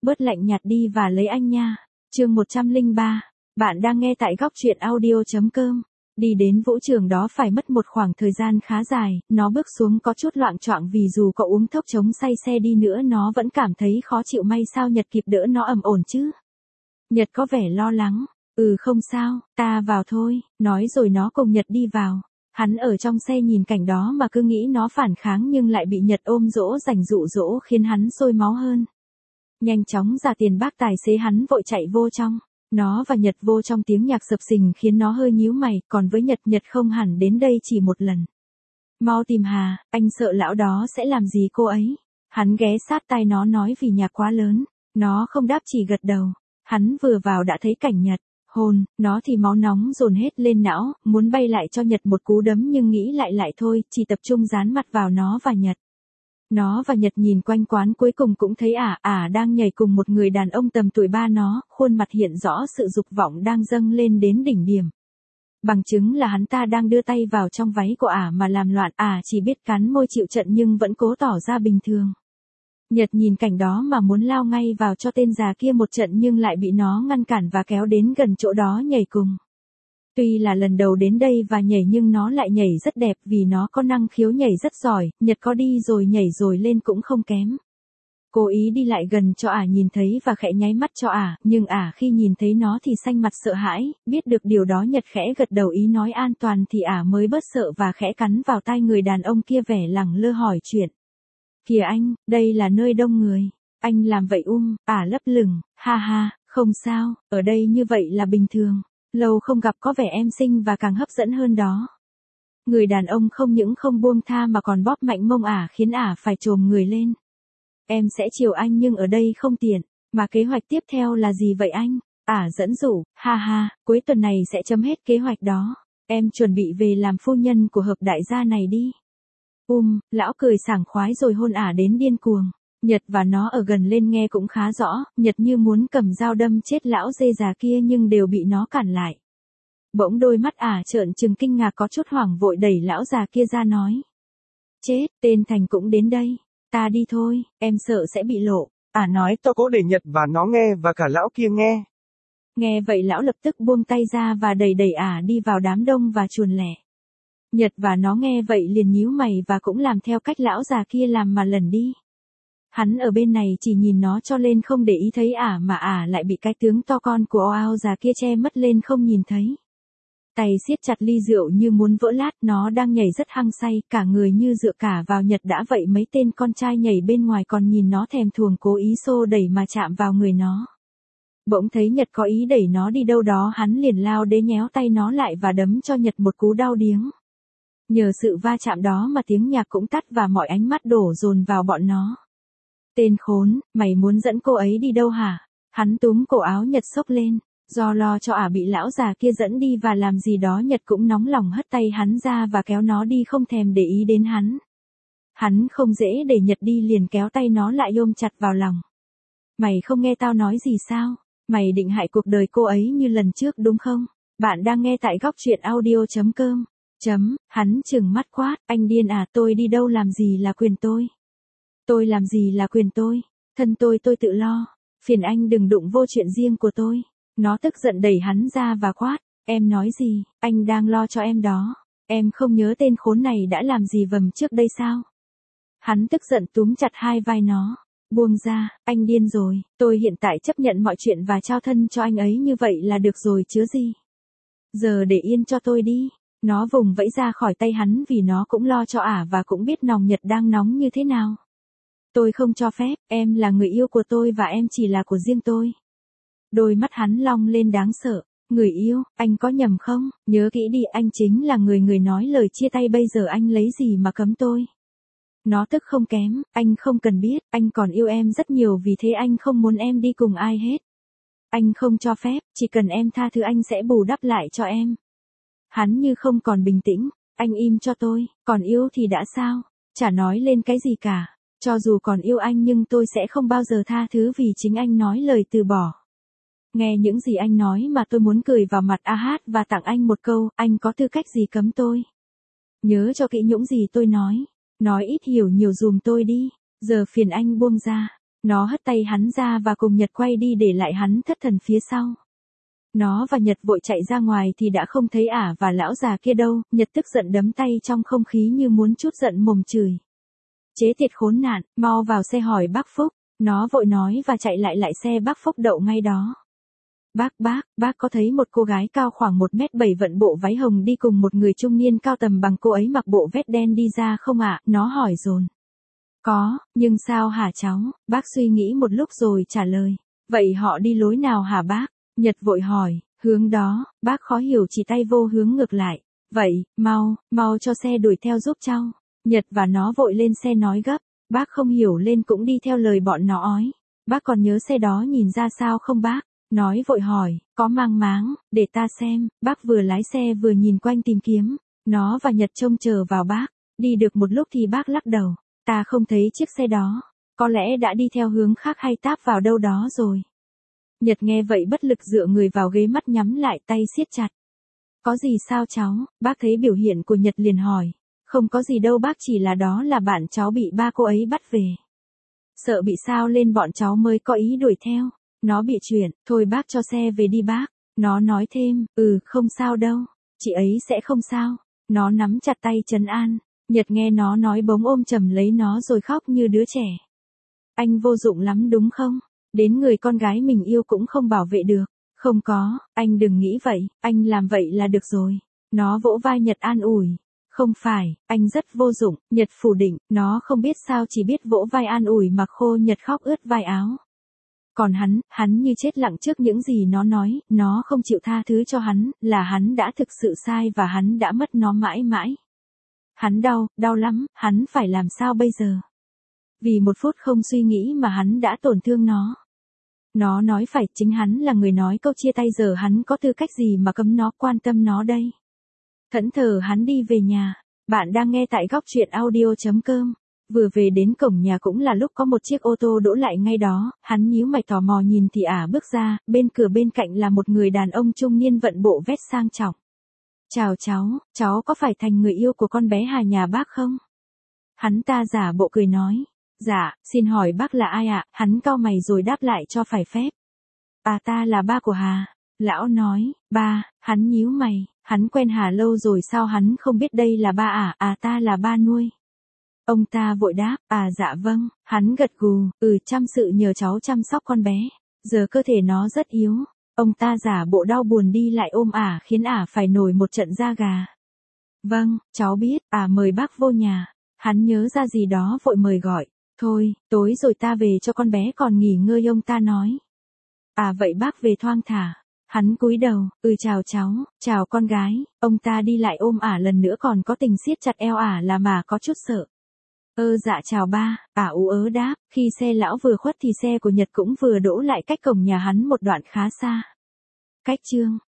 bớt lạnh nhạt đi và lấy anh nha. Chương 103. Bạn đang nghe tại góc truyện audio.com. Đi đến vũ trường đó phải mất một khoảng thời gian khá dài, nó bước xuống có chút loạng choạng vì dù có uống thuốc chống say xe đi nữa nó vẫn cảm thấy khó chịu, may sao Nhật kịp đỡ nó ẩm ổn chứ. Nhật có vẻ lo lắng, không sao, ta vào thôi, nói rồi nó cùng Nhật đi vào. Hắn ở trong xe nhìn cảnh đó mà cứ nghĩ nó phản kháng nhưng lại bị Nhật ôm dỗ dành dụ dỗ khiến hắn sôi máu hơn. Nhanh chóng ra tiền bác tài xế hắn vội chạy vô trong. Nó và Nhật vô trong tiếng nhạc sập sình khiến nó hơi nhíu mày, còn với Nhật không hẳn đến đây chỉ một lần. Mau tìm Hà, anh sợ lão đó sẽ làm gì cô ấy. Hắn ghé sát tai nó nói vì nhạc quá lớn. Nó không đáp chỉ gật đầu. Hắn vừa vào đã thấy cảnh Nhật. Hồn, nó thì máu nóng dồn hết lên não, muốn bay lại cho Nhật một cú đấm nhưng nghĩ lại thôi, chỉ tập trung dán mặt vào nó và Nhật. Nó và Nhật nhìn quanh quán cuối cùng cũng thấy ả đang nhảy cùng một người đàn ông tầm tuổi ba nó, khuôn mặt hiện rõ sự dục vọng đang dâng lên đến đỉnh điểm. Bằng chứng là hắn ta đang đưa tay vào trong váy của ả mà làm loạn, chỉ biết cắn môi chịu trận nhưng vẫn cố tỏ ra bình thường. Nhật nhìn cảnh đó mà muốn lao ngay vào cho tên già kia một trận nhưng lại bị nó ngăn cản và kéo đến gần chỗ đó nhảy cùng. Tuy là lần đầu đến đây và nhảy nhưng nó lại nhảy rất đẹp vì nó có năng khiếu nhảy rất giỏi, Nhật có đi rồi nhảy rồi lên cũng không kém. Cố ý đi lại gần cho nhìn thấy và khẽ nháy mắt cho nhưng khi nhìn thấy nó thì xanh mặt sợ hãi, biết được điều đó Nhật khẽ gật đầu ý nói an toàn thì mới bớt sợ và khẽ cắn vào tai người đàn ông kia vẻ lẳng lơ hỏi chuyện. Kìa anh, đây là nơi đông người, anh làm vậy lấp lửng, ha ha, không sao, ở đây như vậy là bình thường. Lâu không gặp có vẻ em xinh và càng hấp dẫn hơn đó. Người đàn ông không những không buông tha mà còn bóp mạnh mông khiến phải chồm người lên. Em sẽ chiều anh nhưng ở đây không tiện, mà kế hoạch tiếp theo là gì vậy anh? Dẫn dụ, ha ha, cuối tuần này sẽ chấm hết kế hoạch đó. Em chuẩn bị về làm phu nhân của hợp đại gia này đi. Lão cười sảng khoái rồi hôn đến điên cuồng. Nhật và nó ở gần lên nghe cũng khá rõ, Nhật như muốn cầm dao đâm chết lão dê già kia nhưng đều bị nó cản lại. Bỗng đôi mắt trợn trừng kinh ngạc có chút hoảng vội đẩy lão già kia ra nói. Chết, tên Thành cũng đến đây. Ta đi thôi, em sợ sẽ bị lộ. Nói to cố để Nhật và nó nghe và cả lão kia nghe. Nghe vậy lão lập tức buông tay ra và đẩy đi vào đám đông và chuồn lẻ. Nhật và nó nghe vậy liền nhíu mày và cũng làm theo cách lão già kia làm mà lẩn đi. Hắn ở bên này chỉ nhìn nó cho lên không để ý thấy mà lại bị cái tướng to con của ao già kia che mất lên không nhìn thấy. Tay siết chặt ly rượu như muốn vỡ lát, nó đang nhảy rất hăng say, cả người như dựa cả vào Nhật đã vậy mấy tên con trai nhảy bên ngoài còn nhìn nó thèm thuồng cố ý xô đẩy mà chạm vào người nó. Bỗng thấy Nhật có ý đẩy nó đi đâu đó hắn liền lao đến nhéo tay nó lại và đấm cho Nhật một cú đau điếng. Nhờ sự va chạm đó mà tiếng nhạc cũng tắt và mọi ánh mắt đổ dồn vào bọn nó. Tên khốn, mày muốn dẫn cô ấy đi đâu hả? Hắn túm cổ áo Nhật xốc lên, do lo cho bị lão già kia dẫn đi và làm gì đó Nhật cũng nóng lòng hất tay hắn ra và kéo nó đi không thèm để ý đến hắn. Hắn không dễ để Nhật đi liền kéo tay nó lại ôm chặt vào lòng. Mày không nghe tao nói gì sao? Mày định hại cuộc đời cô ấy như lần trước đúng không? Bạn đang nghe tại góc truyện audio.com. Hắn trừng mắt quát, anh điên tôi đi đâu làm gì là quyền tôi. Tôi làm gì là quyền tôi, thân tôi tự lo, phiền anh đừng đụng vô chuyện riêng của tôi. Nó tức giận đẩy hắn ra và quát, em nói gì, anh đang lo cho em đó, em không nhớ tên khốn này đã làm gì vầm trước đây sao? Hắn tức giận túm chặt hai vai nó, buông ra, anh điên rồi, tôi hiện tại chấp nhận mọi chuyện và trao thân cho anh ấy như vậy là được rồi chứ gì. Giờ để yên cho tôi đi. Nó vùng vẫy ra khỏi tay hắn vì nó cũng lo cho và cũng biết nòng Nhật đang nóng như thế nào. Tôi không cho phép, em là người yêu của tôi và em chỉ là của riêng tôi. Đôi mắt hắn long lên đáng sợ, người yêu, anh có nhầm không, nhớ kỹ đi anh chính là người nói lời chia tay bây giờ anh lấy gì mà cấm tôi. Nó tức không kém, anh không cần biết, anh còn yêu em rất nhiều vì thế anh không muốn em đi cùng ai hết. Anh không cho phép, chỉ cần em tha thứ anh sẽ bù đắp lại cho em. Hắn như không còn bình tĩnh, anh im cho tôi, còn yêu thì đã sao, chả nói lên cái gì cả, cho dù còn yêu anh nhưng tôi sẽ không bao giờ tha thứ vì chính anh nói lời từ bỏ. Nghe những gì anh nói mà tôi muốn cười vào mặt hát và tặng anh một câu, anh có tư cách gì cấm tôi. Nhớ cho kỹ những gì tôi nói ít hiểu nhiều dùm tôi đi, giờ phiền anh buông ra. Nó hất tay hắn ra và cùng Nhật quay đi để lại hắn thất thần phía sau. Nó và Nhật vội chạy ra ngoài thì đã không thấy ả và lão già kia đâu, Nhật tức giận đấm tay trong không khí như muốn trút giận mồm chửi. Chế tiệt khốn nạn, mau vào xe hỏi bác Phúc, nó vội nói và chạy lại xe bác Phúc đậu ngay đó. Bác có thấy một cô gái cao khoảng 1m7 vận bộ váy hồng đi cùng một người trung niên cao tầm bằng cô ấy mặc bộ vest đen đi ra không ạ? Nó hỏi dồn. Có, nhưng sao hả cháu? Bác suy nghĩ một lúc rồi trả lời. Vậy họ đi lối nào hả bác? Nhật vội hỏi, hướng đó, bác khó hiểu chỉ tay vô hướng ngược lại. Vậy, mau cho xe đuổi theo giúp cháu. Nhật và nó vội lên xe nói gấp, bác không hiểu lên cũng đi theo lời bọn nó ói. Bác còn nhớ xe đó nhìn ra sao không bác? Nói vội hỏi, có mang máng, để ta xem, bác vừa lái xe vừa nhìn quanh tìm kiếm. Nó và Nhật trông chờ vào bác, đi được một lúc thì bác lắc đầu, ta không thấy chiếc xe đó, có lẽ đã đi theo hướng khác hay táp vào đâu đó rồi. Nhật nghe vậy bất lực dựa người vào ghế mắt nhắm lại tay siết chặt. Có gì sao cháu? Bác thấy biểu hiện của Nhật liền hỏi. Không có gì đâu bác, chỉ là đó là bạn cháu bị ba cô ấy bắt về. Sợ bị sao lên bọn cháu mới có ý đuổi theo. Nó bị chuyện, thôi bác cho xe về đi bác. Nó nói thêm, không sao đâu, chị ấy sẽ không sao. Nó nắm chặt tay trấn an. Nhật nghe nó nói bỗng ôm chầm lấy nó rồi khóc như đứa trẻ. Anh vô dụng lắm đúng không? Đến người con gái mình yêu cũng không bảo vệ được. Không có, anh đừng nghĩ vậy, anh làm vậy là được rồi. Nó vỗ vai Nhật an ủi. Không phải, anh rất vô dụng, Nhật phủ định, nó không biết sao chỉ biết vỗ vai an ủi mà khô Nhật khóc ướt vai áo. Còn hắn như chết lặng trước những gì nó nói, nó không chịu tha thứ cho hắn, là hắn đã thực sự sai và hắn đã mất nó mãi mãi. Hắn đau lắm, hắn phải làm sao bây giờ? Vì một phút không suy nghĩ mà hắn đã tổn thương nó. Nó nói phải, chính hắn là người nói câu chia tay, giờ hắn có tư cách gì mà cấm nó quan tâm nó đây? Thẫn thờ hắn đi về nhà. Bạn đang nghe tại góc truyện audio.com. Vừa về đến cổng nhà cũng là lúc có một chiếc ô tô đỗ lại ngay đó, hắn nhíu mày tò mò nhìn thì ả bước ra, bên cửa bên cạnh là một người đàn ông trung niên vận bộ vest sang trọng. Chào cháu có phải Thành người yêu của con bé Hà nhà bác không? Hắn ta giả bộ cười nói. Dạ, xin hỏi bác là ai ạ? Hắn cau mày rồi đáp lại cho phải phép. Ta là ba của Hà. Lão nói, ba, hắn nhíu mày, hắn quen Hà lâu rồi sao hắn không biết đây là ba à? Ta là ba nuôi. Ông ta vội đáp, dạ vâng, hắn gật gù, chăm sự nhờ cháu chăm sóc con bé, giờ cơ thể nó rất yếu. Ông ta giả bộ đau buồn đi lại ôm khiến phải nổi một trận da gà. Vâng, cháu biết, mời bác vô nhà. Hắn nhớ ra gì đó vội mời gọi, thôi, tối rồi ta về cho con bé còn nghỉ ngơi ông ta nói. Vậy bác về thoang thả. Hắn cúi đầu, chào cháu, chào con gái, ông ta đi lại ôm lần nữa còn có tình siết chặt eo là mà có chút sợ. Dạ chào ba, ú ớ đáp, khi xe lão vừa khuất thì xe của Nhật cũng vừa đỗ lại cách cổng nhà hắn một đoạn khá xa. Cách chương